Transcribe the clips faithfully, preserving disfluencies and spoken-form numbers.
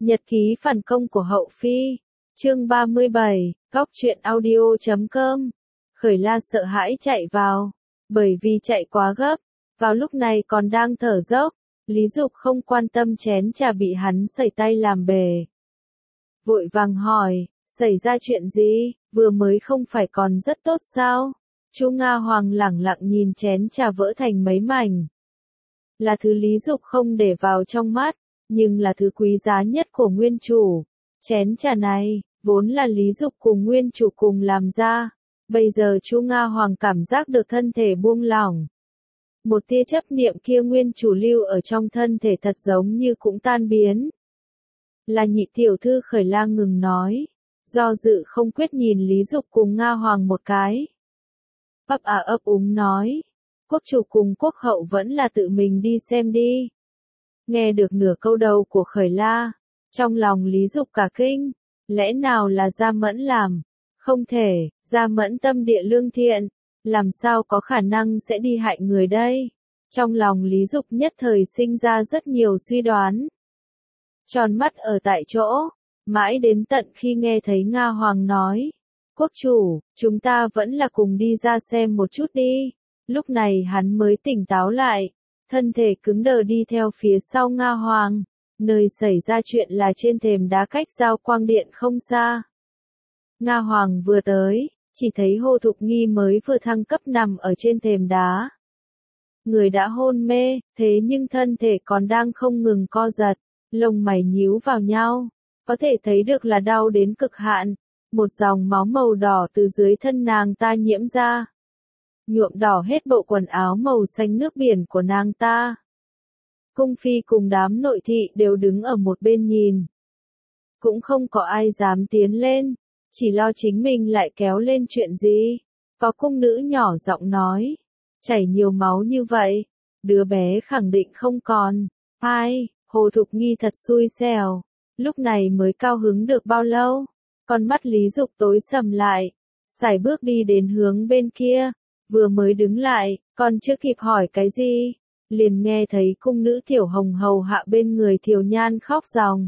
Nhật ký phản công của Hậu Phi. Chương ba mươi bảy, góc truyện audio chấm com. Khởi La sợ hãi chạy vào, bởi vì chạy quá gấp, vào lúc này còn đang thở dốc, Lý Dục không quan tâm chén trà bị hắn sẩy tay làm bể. Vội vàng hỏi, xảy ra chuyện gì, vừa mới không phải còn rất tốt sao? Chu Nga Hoàng lẳng lặng nhìn chén trà vỡ thành mấy mảnh. Là thứ Lý Dục không để vào trong mắt, nhưng là thứ quý giá nhất của nguyên chủ. Chén trà này, vốn là Lý Dục cùng nguyên chủ cùng làm ra. Bây giờ Chu Nga Hoàng cảm giác được thân thể buông lỏng. Một tia chấp niệm kia nguyên chủ lưu ở trong thân thể thật giống như cũng tan biến. Là nhị tiểu thư Khởi La ngừng nói. Do dự không quyết nhìn Lý Dục cùng Nga Hoàng một cái. Ấp à ấp úng nói. Quốc chủ cùng quốc hậu vẫn là tự mình đi xem đi. Nghe được nửa câu đầu của Khởi La, trong lòng Lý Dục cả kinh, lẽ nào là Gia Mẫn làm? Không thể, Gia Mẫn tâm địa lương thiện, làm sao có khả năng sẽ đi hại người đây? Trong lòng Lý Dục nhất thời sinh ra rất nhiều suy đoán. Tròn mắt ở tại chỗ, mãi đến tận khi nghe thấy Nga Hoàng nói, quốc chủ, chúng ta vẫn là cùng đi ra xem một chút đi. Lúc này hắn mới tỉnh táo lại. Thân thể cứng đờ đi theo phía sau Nga Hoàng, nơi xảy ra chuyện là trên thềm đá cách giao quang điện không xa. Nga Hoàng vừa tới, chỉ thấy Hồ Thục Nghi mới vừa thăng cấp nằm ở trên thềm đá. Người đã hôn mê, thế nhưng thân thể còn đang không ngừng co giật, lông mày nhíu vào nhau, có thể thấy được là đau đến cực hạn, một dòng máu màu đỏ từ dưới thân nàng ta nhiễm ra. Nhuộm đỏ hết bộ quần áo màu xanh nước biển của nàng ta. Cung phi cùng đám nội thị đều đứng ở một bên nhìn. Cũng không có ai dám tiến lên, chỉ lo chính mình lại kéo lên chuyện gì. Có cung nữ nhỏ giọng nói, chảy nhiều máu như vậy, đứa bé khẳng định không còn. Ai, Hồ Thục Nghi thật xui xẻo, lúc này mới cao hứng được bao lâu. Con mắt Lý Dục tối sầm lại, sải bước đi đến hướng bên kia. Vừa mới đứng lại, còn chưa kịp hỏi cái gì, liền nghe thấy cung nữ Tiểu Hồng hầu hạ bên người Thiều Nhan khóc ròng.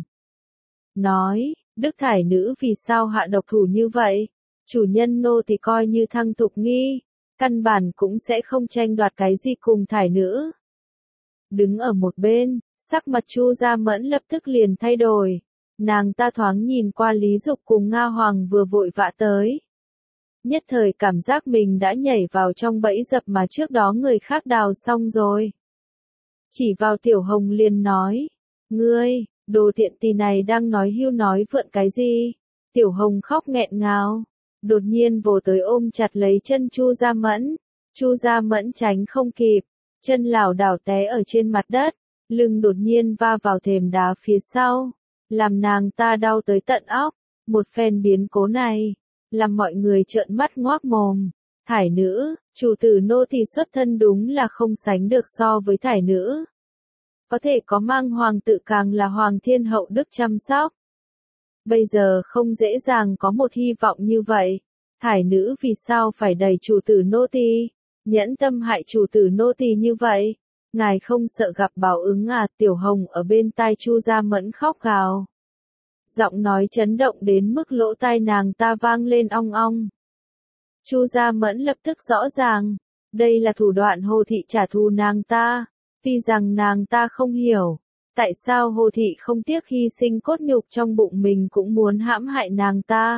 Nói, Đức Thải nữ vì sao hạ độc thủ như vậy? Chủ nhân nô thì coi như Thăng Thục Nghi, căn bản cũng sẽ không tranh đoạt cái gì cùng Thải nữ. Đứng ở một bên, sắc mặt Chu Gia Mẫn lập tức liền thay đổi. Nàng ta thoáng nhìn qua Lý Dục cùng Nga Hoàng vừa vội vã tới. Nhất thời cảm giác mình đã nhảy vào trong bẫy dập mà trước đó người khác đào xong rồi. Chỉ vào Tiểu Hồng liền nói, ngươi, đồ tiện tỳ này đang nói hưu nói vượn cái gì? Tiểu Hồng khóc nghẹn ngào, đột nhiên vồ tới ôm chặt lấy chân Chu Gia Mẫn. Chu Gia Mẫn tránh không kịp, chân lảo đảo té ở trên mặt đất, lưng đột nhiên va vào thềm đá phía sau, làm nàng ta đau tới tận óc. Một phen biến cố này làm mọi người trợn mắt ngoác mồm. Thải nữ, chủ tử nô thì xuất thân đúng là không sánh được so với thải nữ. Có thể có mang hoàng tự càng là hoàng thiên hậu đức chăm sóc. Bây giờ không dễ dàng có một hy vọng như vậy. Thải nữ vì sao phải đẩy chủ tử nô tỳ, nhẫn tâm hại chủ tử nô tỳ như vậy? Ngài không sợ gặp báo ứng à? Tiểu Hồng ở bên tai Chu Gia Mẫn khóc gào. Giọng nói chấn động đến mức lỗ tai nàng ta vang lên ong ong. Chu Gia Mẫn lập tức rõ ràng, đây là thủ đoạn Hồ thị trả thù nàng ta. Tuy rằng nàng ta không hiểu, tại sao Hồ thị không tiếc hy sinh cốt nhục trong bụng mình cũng muốn hãm hại nàng ta.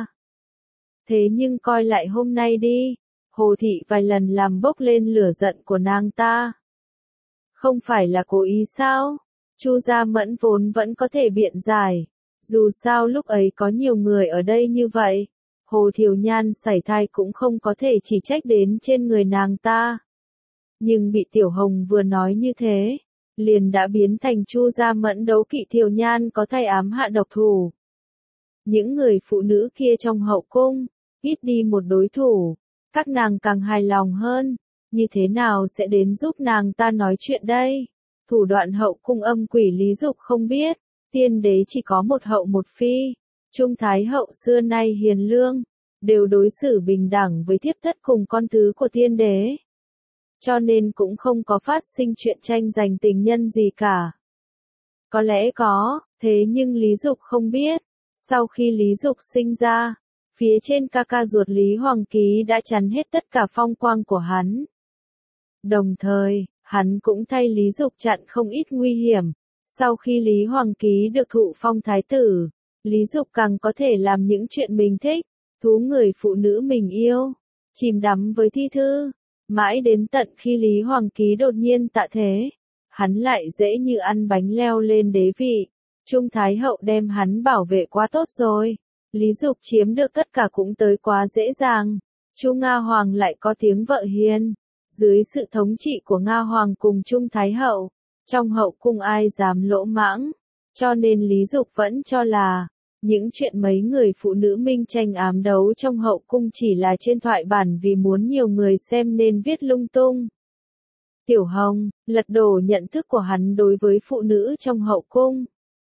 Thế nhưng coi lại hôm nay đi, Hồ thị vài lần làm bốc lên lửa giận của nàng ta. Không phải là cố ý sao? Chu Gia Mẫn vốn vẫn có thể biện giải. Dù sao lúc ấy có nhiều người ở đây như vậy, Hồ Thiều Nhan sảy thai cũng không có thể chỉ trách đến trên người nàng ta. Nhưng bị Tiểu Hồng vừa nói như thế, liền đã biến thành Chu Gia Mẫn đấu kỵ Thiều Nhan có thai ám hạ độc thủ. Những người phụ nữ kia trong hậu cung, ít đi một đối thủ, các nàng càng hài lòng hơn, như thế nào sẽ đến giúp nàng ta nói chuyện đây? Thủ đoạn hậu cung âm quỷ Lý Dục không biết. Tiên đế chỉ có một hậu một phi, Trung Thái hậu xưa nay hiền lương, đều đối xử bình đẳng với thiếp thất cùng con thứ của tiên đế. Cho nên cũng không có phát sinh chuyện tranh giành tình nhân gì cả. Có lẽ có, thế nhưng Lý Dục không biết. Sau khi Lý Dục sinh ra, phía trên ca ca ruột Lý Hoàng Ký đã chắn hết tất cả phong quang của hắn. Đồng thời, hắn cũng thay Lý Dục chặn không ít nguy hiểm. Sau khi Lý Hoàng Ký được thụ phong thái tử, Lý Dục càng có thể làm những chuyện mình thích, thú người phụ nữ mình yêu, chìm đắm với thi thư. Mãi đến tận khi Lý Hoàng Ký đột nhiên tạ thế, hắn lại dễ như ăn bánh leo lên đế vị. Trung Thái Hậu đem hắn bảo vệ quá tốt rồi. Lý Dục chiếm được tất cả cũng tới quá dễ dàng. Chu Nga Hoàng lại có tiếng vợ hiền. Dưới sự thống trị của Nga Hoàng cùng Trung Thái Hậu, trong hậu cung ai dám lỗ mãng. Cho nên Lý Dục vẫn cho là, những chuyện mấy người phụ nữ minh tranh ám đấu trong hậu cung chỉ là trên thoại bản vì muốn nhiều người xem nên viết lung tung. Tiểu Hồng, lật đổ nhận thức của hắn đối với phụ nữ trong hậu cung.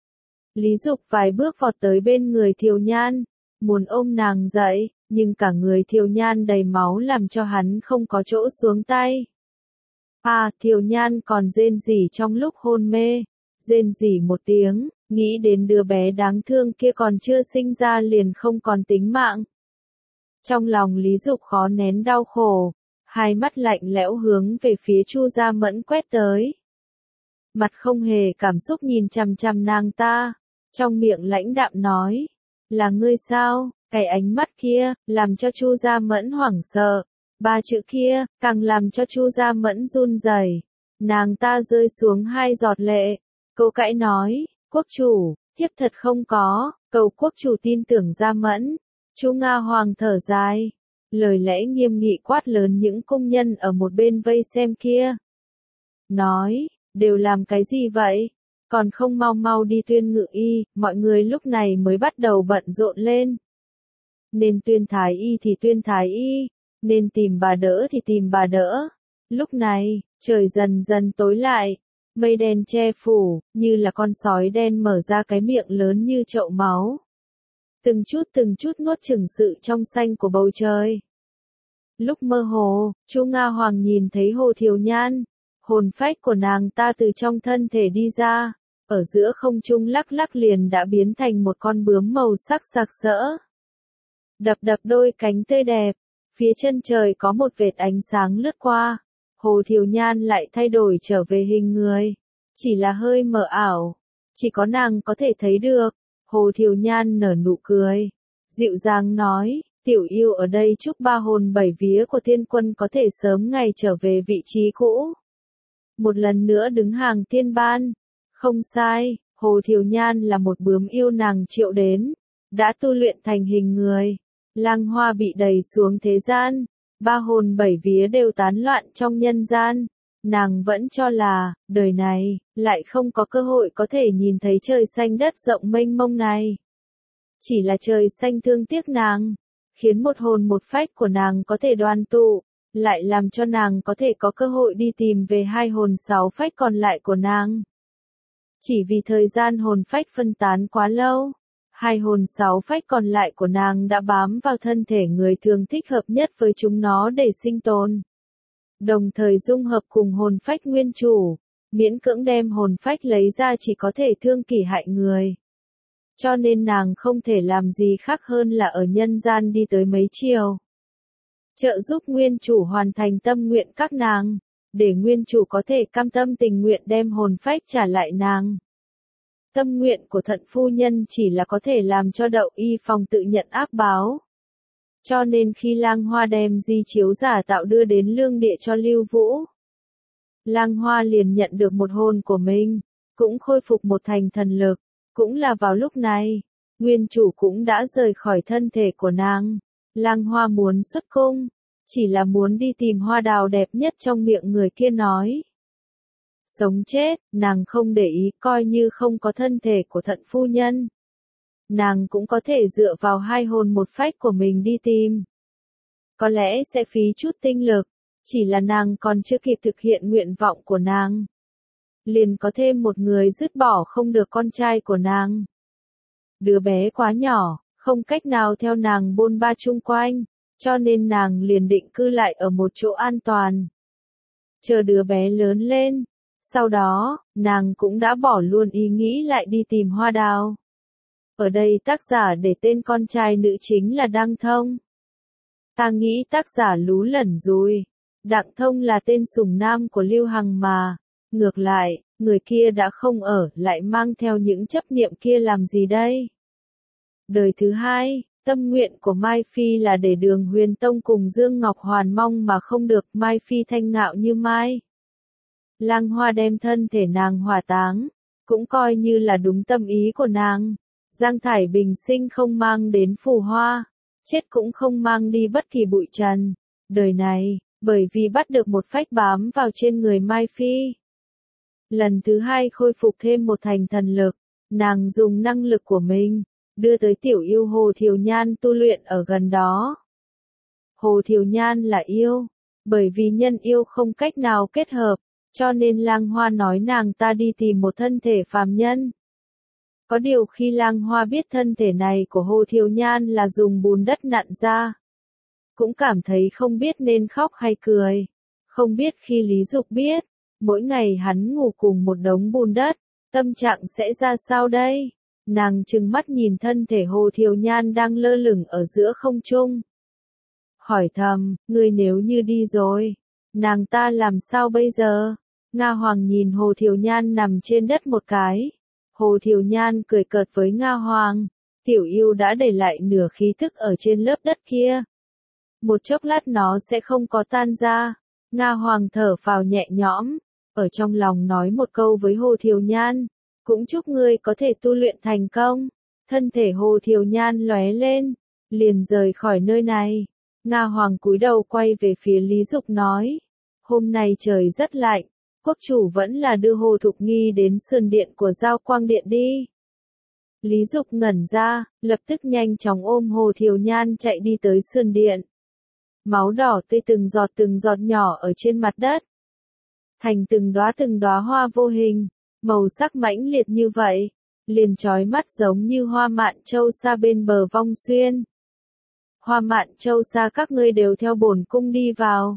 Lý Dục vài bước vọt tới bên người Thiều Nhan, muốn ôm nàng dậy, nhưng cả người Thiều Nhan đầy máu làm cho hắn không có chỗ xuống tay. À, Thiều Nhan còn rên rỉ trong lúc hôn mê, rên rỉ một tiếng, nghĩ đến đứa bé đáng thương kia còn chưa sinh ra liền không còn tính mạng. Trong lòng Lý Dục khó nén đau khổ, hai mắt lạnh lẽo hướng về phía Chu Gia Mẫn quét tới. Mặt không hề cảm xúc nhìn chằm chằm nàng ta, trong miệng lãnh đạm nói, là ngươi sao? Cái ánh mắt kia, làm cho Chu Gia Mẫn hoảng sợ. Ba chữ kia, càng làm cho Chu Gia Mẫn run rẩy. Nàng ta rơi xuống hai giọt lệ. Cô cãi nói, quốc chủ, thiếp thật không có, cầu quốc chủ tin tưởng Gia Mẫn. Chu Nga Hoàng thở dài. Lời lẽ nghiêm nghị quát lớn những cung nhân ở một bên vây xem kia. Nói, đều làm cái gì vậy? Còn không mau mau đi tuyên ngự y, mọi người lúc này mới bắt đầu bận rộn lên. Nên tuyên thái y thì tuyên thái y, nên tìm bà đỡ thì tìm bà đỡ. Lúc này, trời dần dần tối lại, mây đen che phủ, như là con sói đen mở ra cái miệng lớn như chậu máu. Từng chút từng chút nuốt chửng sự trong xanh của bầu trời. Lúc mơ hồ, Chu Nga Hoàng nhìn thấy Hồ Thiều Nhan, hồn phách của nàng ta từ trong thân thể đi ra, ở giữa không trung lắc lắc liền đã biến thành một con bướm màu sắc sặc sỡ. Đập đập đôi cánh tươi đẹp, phía chân trời có một vệt ánh sáng lướt qua, Hồ Thiều Nhan lại thay đổi trở về hình người, chỉ là hơi mờ ảo, chỉ có nàng có thể thấy được. Hồ Thiều Nhan nở nụ cười, dịu dàng nói, tiểu yêu ở đây chúc ba hồn bảy vía của thiên quân có thể sớm ngày trở về vị trí cũ. Một lần nữa đứng hàng tiên ban. Không sai, Hồ Thiều Nhan là một bướm yêu nàng triệu đến, đã tu luyện thành hình người. Lang hoa bị đẩy xuống thế gian, ba hồn bảy vía đều tán loạn trong nhân gian. Nàng vẫn cho là, đời này, lại không có cơ hội có thể nhìn thấy trời xanh đất rộng mênh mông này. Chỉ là trời xanh thương tiếc nàng, khiến một hồn một phách của nàng có thể đoàn tụ, lại làm cho nàng có thể có cơ hội đi tìm về hai hồn sáu phách còn lại của nàng. Chỉ vì thời gian hồn phách phân tán quá lâu, hai hồn sáu phách còn lại của nàng đã bám vào thân thể người thường thích hợp nhất với chúng nó để sinh tồn. Đồng thời dung hợp cùng hồn phách nguyên chủ, miễn cưỡng đem hồn phách lấy ra chỉ có thể thương kỷ hại người. Cho nên nàng không thể làm gì khác hơn là ở nhân gian đi tới mấy chiều. Trợ giúp nguyên chủ hoàn thành tâm nguyện các nàng, để nguyên chủ có thể cam tâm tình nguyện đem hồn phách trả lại nàng. Tâm nguyện của thận phu nhân chỉ là có thể làm cho Đậu Y Phòng tự nhận ác báo. Cho nên khi Lang Hoa đem di chiếu giả tạo đưa đến lương địa cho Lưu Vũ, Lang Hoa liền nhận được một hồn của mình, cũng khôi phục một thành thần lực. Cũng là vào lúc này, nguyên chủ cũng đã rời khỏi thân thể của nàng. Lang Hoa muốn xuất cung, chỉ là muốn đi tìm hoa đào đẹp nhất trong miệng người kia nói. Sống chết, nàng không để ý, coi như không có thân thể của thận phu nhân. Nàng cũng có thể dựa vào hai hồn một phách của mình đi tìm. Có lẽ sẽ phí chút tinh lực, chỉ là nàng còn chưa kịp thực hiện nguyện vọng của nàng. Liền có thêm một người dứt bỏ không được con trai của nàng. Đứa bé quá nhỏ, không cách nào theo nàng bôn ba chung quanh, cho nên nàng liền định cư lại ở một chỗ an toàn. Chờ đứa bé lớn lên, Sau đó, nàng cũng đã bỏ luôn ý nghĩ lại đi tìm Hoa Đào. Ở đây tác giả để tên con trai nữ chính là Đăng Thông. Ta nghĩ tác giả lú lẫn rồi. Đặng Thông là tên sùng nam của Lưu Hằng mà. Ngược lại, người kia đã không ở, lại mang theo những chấp niệm kia làm gì đây? Đời thứ hai, tâm nguyện của Mai Phi là để Đường Huyền Tông cùng Dương Ngọc Hoàn mong mà không được. Mai Phi thanh ngạo như mai. Lang Hoa đem thân thể nàng hỏa táng, cũng coi như là đúng tâm ý của nàng. Giang Thải bình sinh không mang đến phù hoa, chết cũng không mang đi bất kỳ bụi trần. Đời này, bởi vì bắt được một phách bám vào trên người Mai Phi. Lần thứ hai khôi phục thêm một thành thần lực, nàng dùng năng lực của mình, đưa tới tiểu yêu Hồ Thiều Nhan tu luyện ở gần đó. Hồ Thiều Nhan là yêu, bởi vì nhân yêu không cách nào kết hợp, cho nên Lang Hoa nói nàng ta đi tìm một thân thể phàm nhân. Có điều khi Lang Hoa biết thân thể này của Hồ Thiều Nhan là dùng bùn đất nặn ra, cũng cảm thấy không biết nên khóc hay cười. Không biết khi Lý Dục biết, mỗi ngày hắn ngủ cùng một đống bùn đất, tâm trạng sẽ ra sao đây? Nàng trừng mắt nhìn thân thể Hồ Thiều Nhan đang lơ lửng ở giữa không trung. Hỏi thầm, ngươi nếu như đi rồi, nàng ta làm sao bây giờ? Nga Hoàng nhìn Hồ Thiều Nhan nằm trên đất một cái. Hồ Thiều Nhan cười cợt với Nga Hoàng, tiểu yêu đã để lại nửa khí thức ở trên lớp đất kia. Một chốc lát nó sẽ không có tan ra. Nga Hoàng thở phào nhẹ nhõm, ở trong lòng nói một câu với Hồ Thiều Nhan, cũng chúc ngươi có thể tu luyện thành công. Thân thể Hồ Thiều Nhan lóe lên, liền rời khỏi nơi này. Nga Hoàng cúi đầu quay về phía Lý Dục nói, hôm nay trời rất lạnh, quốc chủ vẫn là đưa Hồ Thục Nghi đến sườn điện của Giao Quang Điện đi. Lý Dục ngẩn ra, lập tức nhanh chóng ôm Hồ Thiều Nhan chạy đi tới sườn điện. Máu đỏ tươi từng giọt từng giọt nhỏ ở trên mặt đất, thành từng đóa từng đóa hoa vô hình, màu sắc mãnh liệt như vậy, liền chói mắt giống như hoa mạn châu sa bên bờ Vong Xuyên. Hoa mạn châu sa các ngươi đều theo bổn cung đi vào.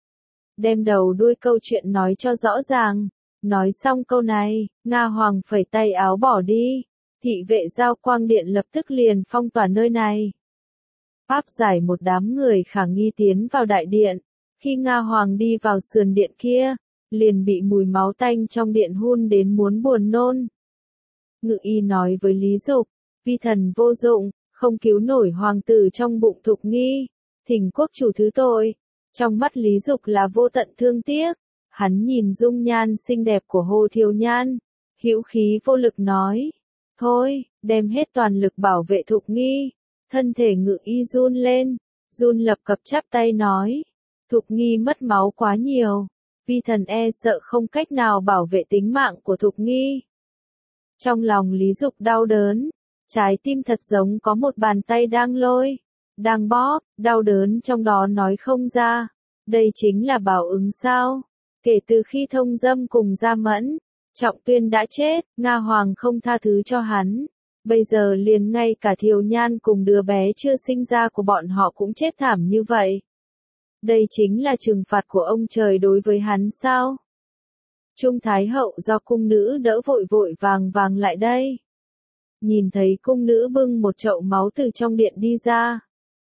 Đem đầu đuôi câu chuyện nói cho rõ ràng. Nói xong câu này, Nga Hoàng phẩy tay áo bỏ đi. Thị vệ Giao Quang Điện lập tức liền phong tỏa nơi này. Áp giải một đám người khả nghi tiến vào đại điện. Khi Nga Hoàng đi vào sườn điện kia, liền bị mùi máu tanh trong điện hun đến muốn buồn nôn. Ngự y nói với Lý Dục, vi thần vô dụng, không cứu nổi hoàng tử trong bụng Thục Nghi, thỉnh quốc chủ thứ tội. Trong mắt Lý Dục là vô tận thương tiếc, hắn nhìn dung nhan xinh đẹp của Hồ Thiều Nhan, hữu khí vô lực nói, thôi, đem hết toàn lực bảo vệ Thục Nghi. Thân thể ngự y run lên, run lập cập chắp tay nói, Thục Nghi mất máu quá nhiều, vi thần e sợ không cách nào bảo vệ tính mạng của Thục Nghi. Trong lòng Lý Dục đau đớn, trái tim thật giống có một bàn tay đang lôi, đang bóp, đau đớn trong đó nói không ra. Đây chính là báo ứng sao? Kể từ khi thông dâm cùng Gia Mẫn, Trọng Tuyên đã chết, Nga Hoàng không tha thứ cho hắn. Bây giờ liền ngay cả Thiều Nhan cùng đứa bé chưa sinh ra của bọn họ cũng chết thảm như vậy. Đây chính là trừng phạt của ông trời đối với hắn sao? Trung Thái Hậu do cung nữ đỡ vội vội vàng vàng lại đây. Nhìn thấy cung nữ bưng một chậu máu từ trong điện đi ra.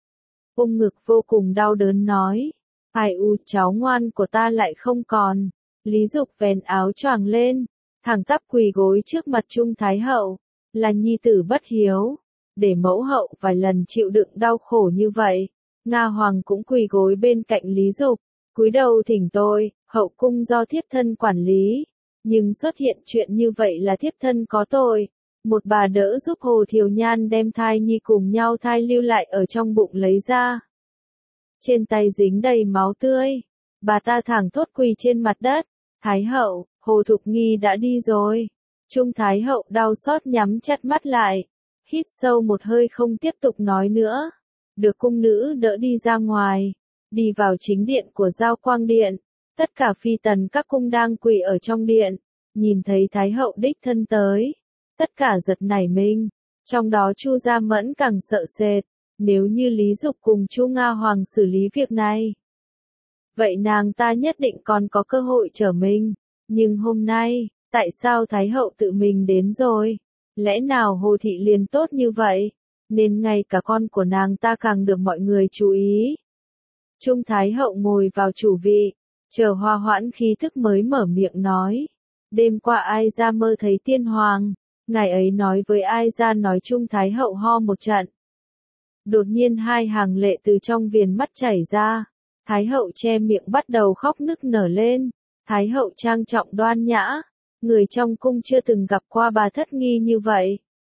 Ôm ngực vô cùng đau đớn nói, ai u cháu ngoan của ta lại không còn. Lý Dục vén áo choàng lên, thẳng tắp quỳ gối trước mặt Trung Thái Hậu, là nhi tử bất hiếu, để mẫu hậu vài lần chịu đựng đau khổ như vậy. Nga Hoàng cũng quỳ gối bên cạnh Lý Dục, cúi đầu thỉnh tội, hậu cung do thiếp thân quản lý, nhưng xuất hiện chuyện như vậy là thiếp thân có tội. Một bà đỡ giúp Hồ Thiều Nhan đem thai nhi cùng nhau thai lưu lại ở trong bụng lấy ra. Trên tay dính đầy máu tươi, bà ta thẳng thốt quỳ trên mặt đất, Thái Hậu, Hồ Thục Nghi đã đi rồi. Trung Thái Hậu đau xót nhắm chặt mắt lại, hít sâu một hơi không tiếp tục nói nữa, được cung nữ đỡ đi ra ngoài, đi vào chính điện của Giao Quang Điện. Tất cả phi tần các cung đang quỳ ở trong điện, nhìn thấy Thái Hậu đích thân tới, tất cả giật nảy mình, trong đó Chu Gia Mẫn càng sợ sệt, nếu như Lý Dục cùng Chu Nga Hoàng xử lý việc này, vậy nàng ta nhất định còn có cơ hội trở mình. Nhưng hôm nay, tại sao Thái hậu tự mình đến rồi? Lẽ nào Hồ thị liền tốt như vậy? Nên ngay cả con của nàng ta càng được mọi người chú ý. Trung Thái hậu ngồi vào chủ vị, chờ hòa hoãn khí thức mới mở miệng nói. Đêm qua ai ra mơ thấy tiên hoàng, ngài ấy nói với ai ra nói Trung Thái hậu ho một trận. Đột nhiên hai hàng lệ từ trong viền mắt chảy ra, Thái hậu che miệng bắt đầu khóc nức nở lên. Thái hậu trang trọng đoan nhã, người trong cung chưa từng gặp qua bà thất nghi như vậy.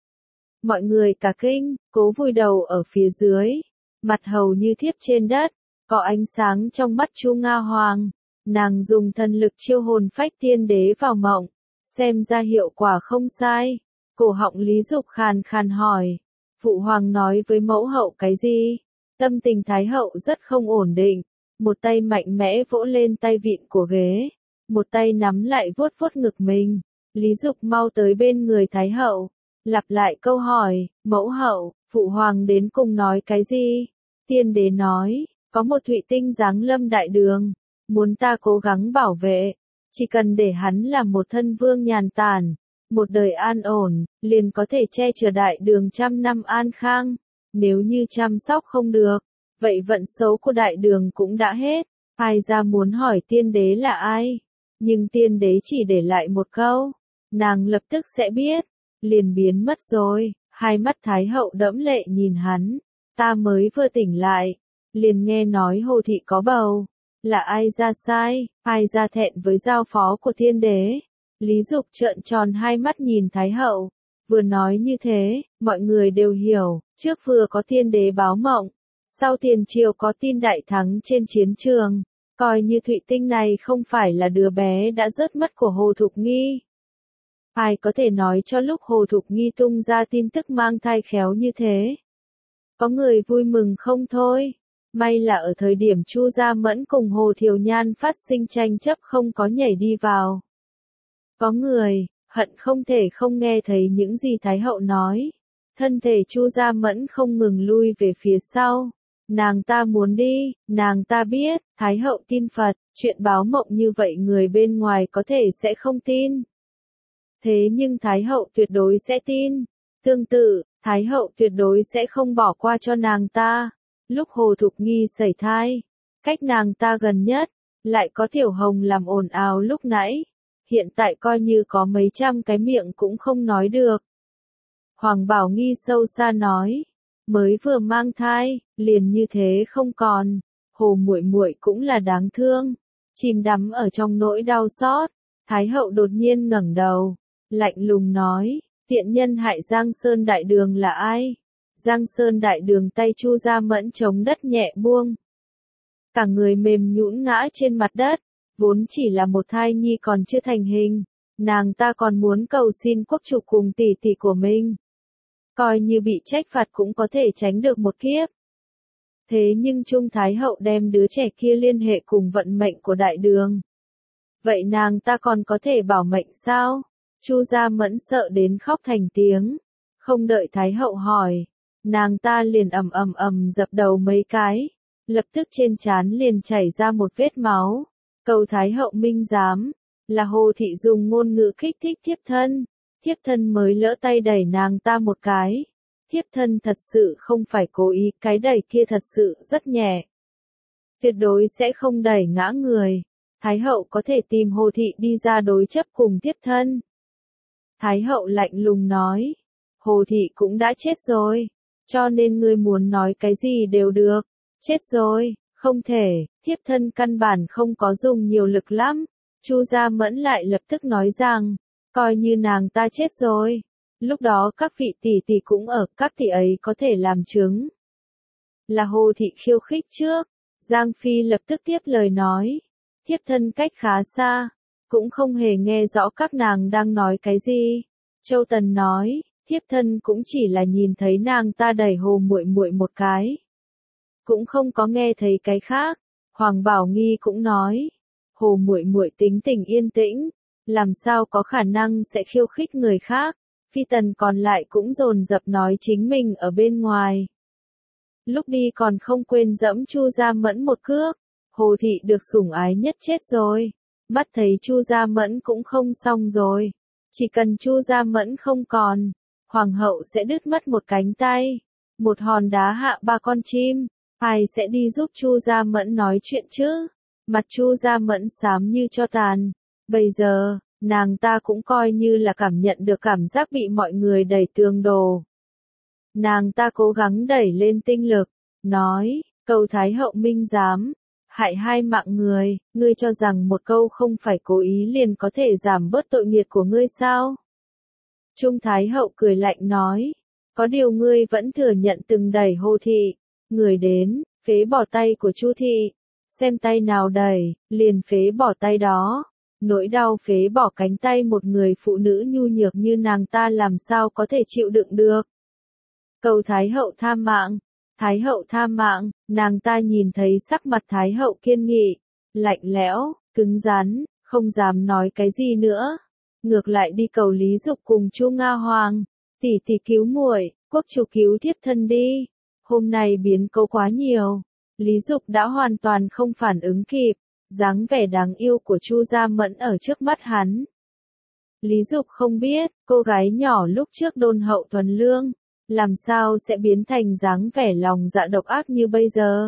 Mọi người cả kinh, cố vùi đầu ở phía dưới, mặt hầu như thiếp trên đất, có ánh sáng trong mắt Chu Nga Hoàng. Nàng dùng thần lực chiêu hồn phách tiên đế vào mộng, xem ra hiệu quả không sai. Cổ họng Lý Dục khàn khàn hỏi, phụ hoàng nói với mẫu hậu cái gì? Tâm tình Thái hậu rất không ổn định, một tay mạnh mẽ vỗ lên tay vịn của ghế, một tay nắm lại vuốt vuốt ngực mình. Lý Dục mau tới bên người Thái hậu, lặp lại câu hỏi, mẫu hậu, phụ hoàng đến cùng nói cái gì? Tiên đế nói, có một thụy tinh giáng lâm đại đường, muốn ta cố gắng bảo vệ, chỉ cần để hắn làm một thân vương nhàn tản, một đời an ổn, liền có thể che chở đại đường trăm năm an khang. Nếu như chăm sóc không được, vậy vận xấu của đại đường cũng đã hết. Ai ra muốn hỏi tiên đế là ai, nhưng tiên đế chỉ để lại một câu, nàng lập tức sẽ biết, liền biến mất rồi. Hai mắt Thái hậu đẫm lệ nhìn hắn, ta mới vừa tỉnh lại, liền nghe nói Hồ thị có bầu, là ai ra sai, ai ra thẹn với giao phó của tiên đế. Lý Dục trợn tròn hai mắt nhìn Thái hậu, vừa nói như thế, mọi người đều hiểu, trước vừa có tiên đế báo mộng, sau tiền triều có tin đại thắng trên chiến trường, coi như thụy tinh này không phải là đứa bé đã rớt mất của Hồ Thục Nghi. Ai có thể nói cho lúc Hồ Thục Nghi tung ra tin tức mang thai khéo như thế? Có người vui mừng không thôi. May là ở thời điểm Chu Gia Mẫn cùng Hồ Thiều Nhan phát sinh tranh chấp không có nhảy đi vào. Có người, hận không thể không nghe thấy những gì Thái hậu nói. Thân thể Chu Gia Mẫn không ngừng lui về phía sau. Nàng ta muốn đi, nàng ta biết, Thái hậu tin Phật, chuyện báo mộng như vậy người bên ngoài có thể sẽ không tin. Thế nhưng Thái hậu tuyệt đối sẽ tin. Tương tự, Thái hậu tuyệt đối sẽ không bỏ qua cho nàng ta. Lúc Hồ Thục Nghi sẩy thai, cách nàng ta gần nhất, lại có Tiểu Hồng làm ồn ào lúc nãy. Hiện tại coi như có mấy trăm cái miệng cũng không nói được. Hoàng Bảo Nghi sâu xa nói, mới vừa mang thai, liền như thế không còn. Hồ muội muội cũng là đáng thương, chìm đắm ở trong nỗi đau xót. Thái hậu đột nhiên ngẩng đầu, lạnh lùng nói, tiện nhân hại Giang Sơn Đại Đường là ai? Giang Sơn Đại Đường tay Chu Gia Mẫn chống đất nhẹ buông. Cả người mềm nhũn ngã trên mặt đất, vốn chỉ là một thai nhi còn chưa thành hình, nàng ta còn muốn cầu xin quốc chủ cùng tỷ tỷ của mình. Coi như bị trách phạt cũng có thể tránh được một kiếp. Thế nhưng Trung Thái hậu đem đứa trẻ kia liên hệ cùng vận mệnh của Đại Đường. Vậy nàng ta còn có thể bảo mệnh sao? Chu Gia Mẫn sợ đến khóc thành tiếng. Không đợi Thái hậu hỏi, nàng ta liền ầm ầm ầm dập đầu mấy cái, lập tức trên trán liền chảy ra một vết máu. Cầu Thái hậu minh giám, là Hồ thị dùng ngôn ngữ kích thích thiếp thân, thiếp thân mới lỡ tay đẩy nàng ta một cái. Thiếp thân thật sự không phải cố ý, cái đẩy kia thật sự rất nhẹ. Tuyệt đối sẽ không đẩy ngã người. Thái hậu có thể tìm Hồ thị đi ra đối chấp cùng thiếp thân. Thái hậu lạnh lùng nói, Hồ thị cũng đã chết rồi, cho nên ngươi muốn nói cái gì đều được. Chết rồi, không thể, thiếp thân căn bản không có dùng nhiều lực lắm. Chu Gia Mẫn lại lập tức nói rằng, coi như nàng ta chết rồi. Lúc đó các vị tỷ tỷ cũng ở, các tỷ ấy có thể làm chứng. Là Hồ thị khiêu khích trước. Giang Phi lập tức tiếp lời nói, thiếp thân cách khá xa, cũng không hề nghe rõ các nàng đang nói cái gì. Châu Tần nói, thiếp thân cũng chỉ là nhìn thấy nàng ta đẩy Hồ muội muội một cái, cũng không có nghe thấy cái khác. Hoàng Bảo Nghi cũng nói, Hồ muội muội tính tình yên tĩnh, làm sao có khả năng sẽ khiêu khích người khác. Phi tần còn lại cũng dồn dập nói chính mình ở bên ngoài. Lúc đi còn không quên dẫm Chu Gia Mẫn một cước. Hồ thị được sủng ái nhất chết rồi. mắt thấy Chu Gia Mẫn cũng không xong rồi. Chỉ cần Chu Gia Mẫn không còn, hoàng hậu sẽ đứt mất một cánh tay, một hòn đá hạ ba con chim, ai sẽ đi giúp Chu Gia Mẫn nói chuyện chứ? Mặt Chu Gia Mẫn xám như tro tàn. Bây giờ, nàng ta cũng coi như là cảm nhận được cảm giác bị mọi người đẩy tường đổ. Nàng ta cố gắng đẩy lên tinh lực, nói, cầu Thái hậu minh giám, hại hai mạng người, ngươi cho rằng một câu không phải cố ý liền có thể giảm bớt tội nghiệp của ngươi sao? Trung Thái hậu cười lạnh nói, có điều ngươi vẫn thừa nhận từng đẩy Hồ thị, người đến, phế bỏ tay của Chu thị, xem tay nào đẩy, liền phế bỏ tay đó. Nỗi đau phế bỏ cánh tay một người phụ nữ nhu nhược như nàng ta làm sao có thể chịu đựng được. Cầu Thái hậu tha mạng, Thái hậu tha mạng, nàng ta nhìn thấy sắc mặt Thái hậu kiên nghị, lạnh lẽo, cứng rắn, không dám nói cái gì nữa. Ngược lại đi cầu Lý Dục cùng Chu Nga Hoàng, tỷ tỷ cứu muội, quốc chủ cứu thiếp thân đi. Hôm nay biến cố quá nhiều, Lý Dục đã hoàn toàn không phản ứng kịp, dáng vẻ đáng yêu của Chu Gia Mẫn ở trước mắt hắn. Lý Dục không biết, cô gái nhỏ lúc trước đôn hậu thuần lương, làm sao sẽ biến thành dáng vẻ lòng dạ độc ác như bây giờ.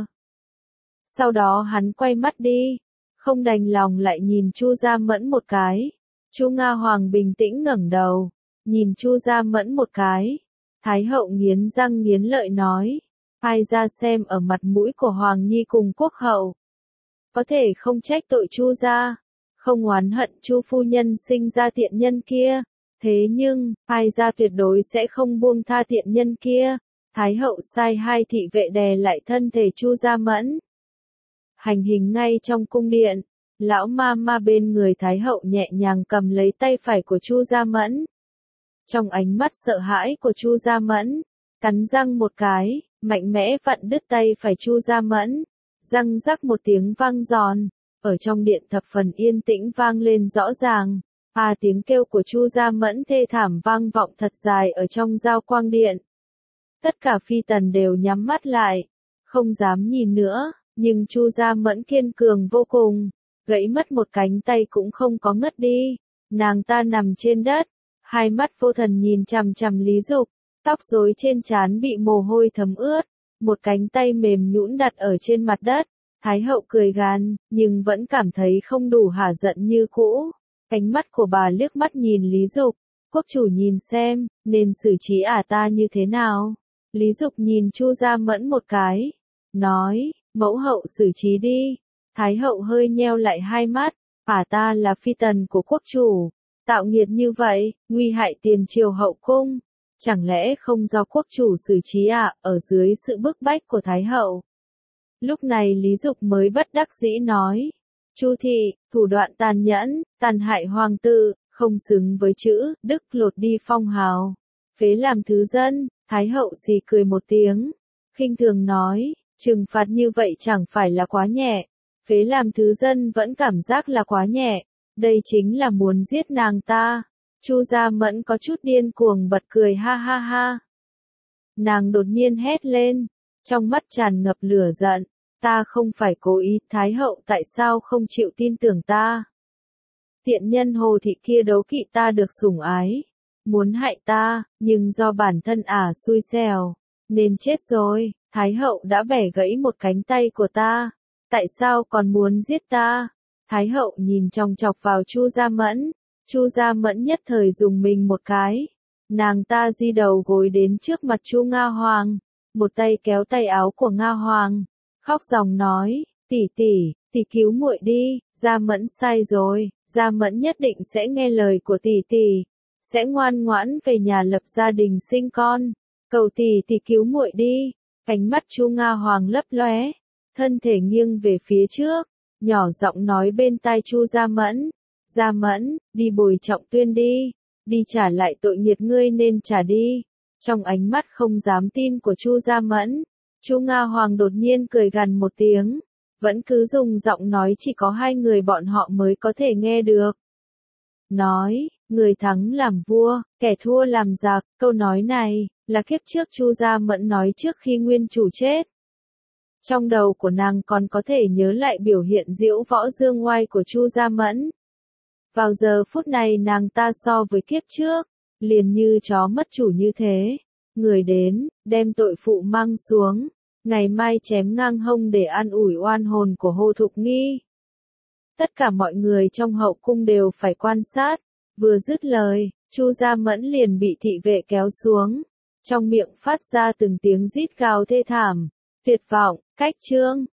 Sau đó hắn quay mắt đi, không đành lòng lại nhìn Chu Gia Mẫn một cái. Chu Nga Hoàng bình tĩnh ngẩng đầu, nhìn Chu Gia Mẫn một cái. Thái hậu nghiến răng nghiến lợi nói, ai ra xem ở mặt mũi của Hoàng Nhi cùng quốc hậu. Có thể không trách tội Chu gia, không oán hận Chu phu nhân sinh ra tiện nhân kia, thế nhưng, ai ra tuyệt đối sẽ không buông tha tiện nhân kia. Thái hậu sai hai thị vệ đè lại thân thể Chu Gia Mẫn. Hành hình ngay trong cung điện, lão ma ma bên người Thái hậu nhẹ nhàng cầm lấy tay phải của Chu Gia Mẫn. Trong ánh mắt sợ hãi của Chu Gia Mẫn, cắn răng một cái, mạnh mẽ vặn đứt tay phải Chu Gia Mẫn. Răng rắc một tiếng vang giòn, ở trong điện thập phần yên tĩnh vang lên rõ ràng. À tiếng kêu của Chu Gia Mẫn thê thảm vang vọng thật dài ở trong giao quang điện. Tất cả phi tần đều nhắm mắt lại, không dám nhìn nữa, nhưng Chu Gia Mẫn kiên cường vô cùng, gãy mất một cánh tay cũng không có ngất đi. Nàng ta nằm trên đất, hai mắt vô thần nhìn chằm chằm Lý Dục, tóc rối trên trán bị mồ hôi thấm ướt. Một cánh tay mềm nhũn đặt ở trên mặt đất, Thái hậu cười gằn, nhưng vẫn cảm thấy không đủ hả giận như cũ. Cánh mắt của bà liếc mắt nhìn Lý Dục, quốc chủ nhìn xem, nên xử trí ả ta như thế nào. Lý Dục nhìn Chu Gia Mẫn một cái, nói, mẫu hậu xử trí đi. Thái hậu hơi nheo lại hai mắt, ả ta là phi tần của quốc chủ, tạo nghiệt như vậy, nguy hại tiền triều hậu cung. Chẳng lẽ không do quốc chủ xử trí à, ở dưới sự bức bách của Thái hậu. Lúc này Lý Dục mới bất đắc dĩ nói, Chu thị, thủ đoạn tàn nhẫn, tàn hại hoàng tử, không xứng với chữ, đức lột đi phong hào. Phế làm thứ dân, Thái hậu xì cười một tiếng, khinh thường nói, trừng phạt như vậy chẳng phải là quá nhẹ. Phế làm thứ dân vẫn cảm giác là quá nhẹ, đây chính là muốn giết nàng ta. Chu Gia Mẫn có chút điên cuồng bật cười ha ha ha. Nàng đột nhiên hét lên, trong mắt tràn ngập lửa giận, ta không phải cố ý, Thái hậu tại sao không chịu tin tưởng ta? Tiện nhân Hồ thị kia đấu kỵ ta được sủng ái, muốn hại ta, nhưng do bản thân ả xui xẻo, nên chết rồi. Thái hậu đã bẻ gãy một cánh tay của ta, tại sao còn muốn giết ta? Thái hậu nhìn chòng chọc vào Chu Gia Mẫn. Chu Gia Mẫn nhất thời dùng mình một cái, nàng ta di đầu gối đến trước mặt Chu Nga Hoàng, một tay kéo tay áo của Nga Hoàng, khóc ròng nói, tỷ tỷ, tỷ cứu muội đi, Gia Mẫn sai rồi, Gia Mẫn nhất định sẽ nghe lời của tỷ tỷ, sẽ ngoan ngoãn về nhà lập gia đình sinh con, cầu tỷ tỷ cứu muội đi. Ánh mắt Chu Nga Hoàng lấp lóe, thân thể nghiêng về phía trước, nhỏ giọng nói bên tai Chu Gia Mẫn. Gia Mẫn, đi bồi Trọng Tuyên đi, đi trả lại tội nghiệt ngươi nên trả đi. Trong ánh mắt không dám tin của Chu Gia Mẫn, Chu Nga Hoàng đột nhiên cười gằn một tiếng, vẫn cứ dùng giọng nói chỉ có hai người bọn họ mới có thể nghe được. Nói, người thắng làm vua, kẻ thua làm giặc, câu nói này là kiếp trước Chu Gia Mẫn nói trước khi nguyên chủ chết. Trong đầu của nàng còn có thể nhớ lại biểu hiện diễu võ dương oai của Chu Gia Mẫn. Vào giờ phút này nàng ta so với kiếp trước, liền như chó mất chủ như thế. Người đến, đem tội phụ mang xuống, ngày mai chém ngang hông để an ủi oan hồn của Hồ Thục Nghi. Tất cả mọi người trong hậu cung đều phải quan sát. Vừa dứt lời, Chu Gia Mẫn liền bị thị vệ kéo xuống, trong miệng phát ra từng tiếng rít gào thê thảm, tuyệt vọng, cách chương.